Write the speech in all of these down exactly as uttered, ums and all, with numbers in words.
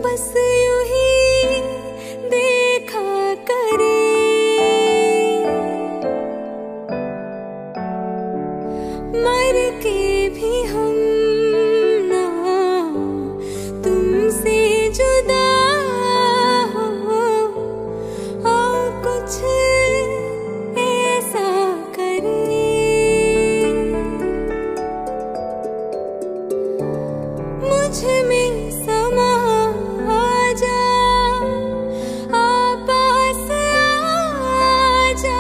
बस यूं ही देखा करे, मर के भी हम ना तुमसे जुदा हो, और कुछ ऐसा करे। मुझ में समा जा, आ पास आ जा,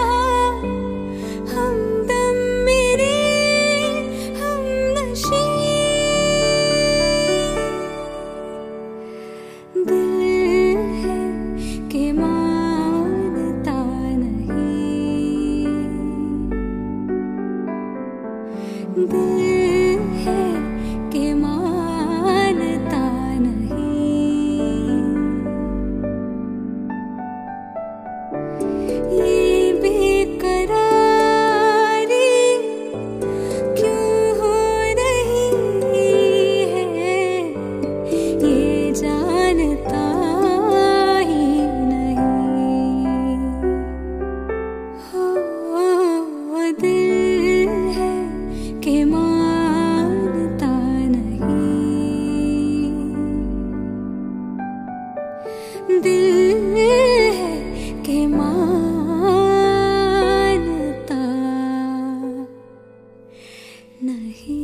हमदम मेरे हमनशी। दिल है कि मानता नहीं, दिल है कि मानता नहीं। ये बेकरारी क्यों हो रही है, ये जानता ही नहीं। हो दिल है कि मानता नहीं, दिल है कि मानता नहीं।